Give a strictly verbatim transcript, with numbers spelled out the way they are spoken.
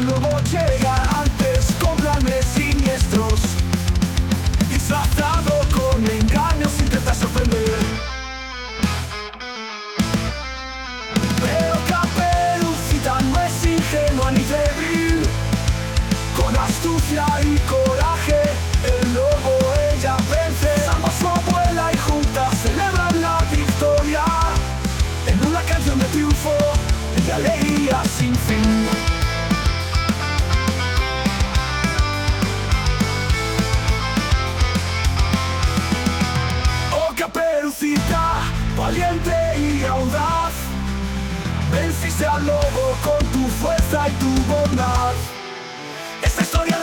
lobo llega antes con planes siniestros. Disfrazado con engaños intenta sorprender. Pero Caperucita no es ingenua ni débil. Con astucia y coraje el lobo ella vence. Salva a su abuela y juntas celebran la victoria en una canción de triunfo y de alegría sin fin. Oh Caperucita, valiente y audaz, venciste al lobo con tu fuerza y tu bondad. Esta historia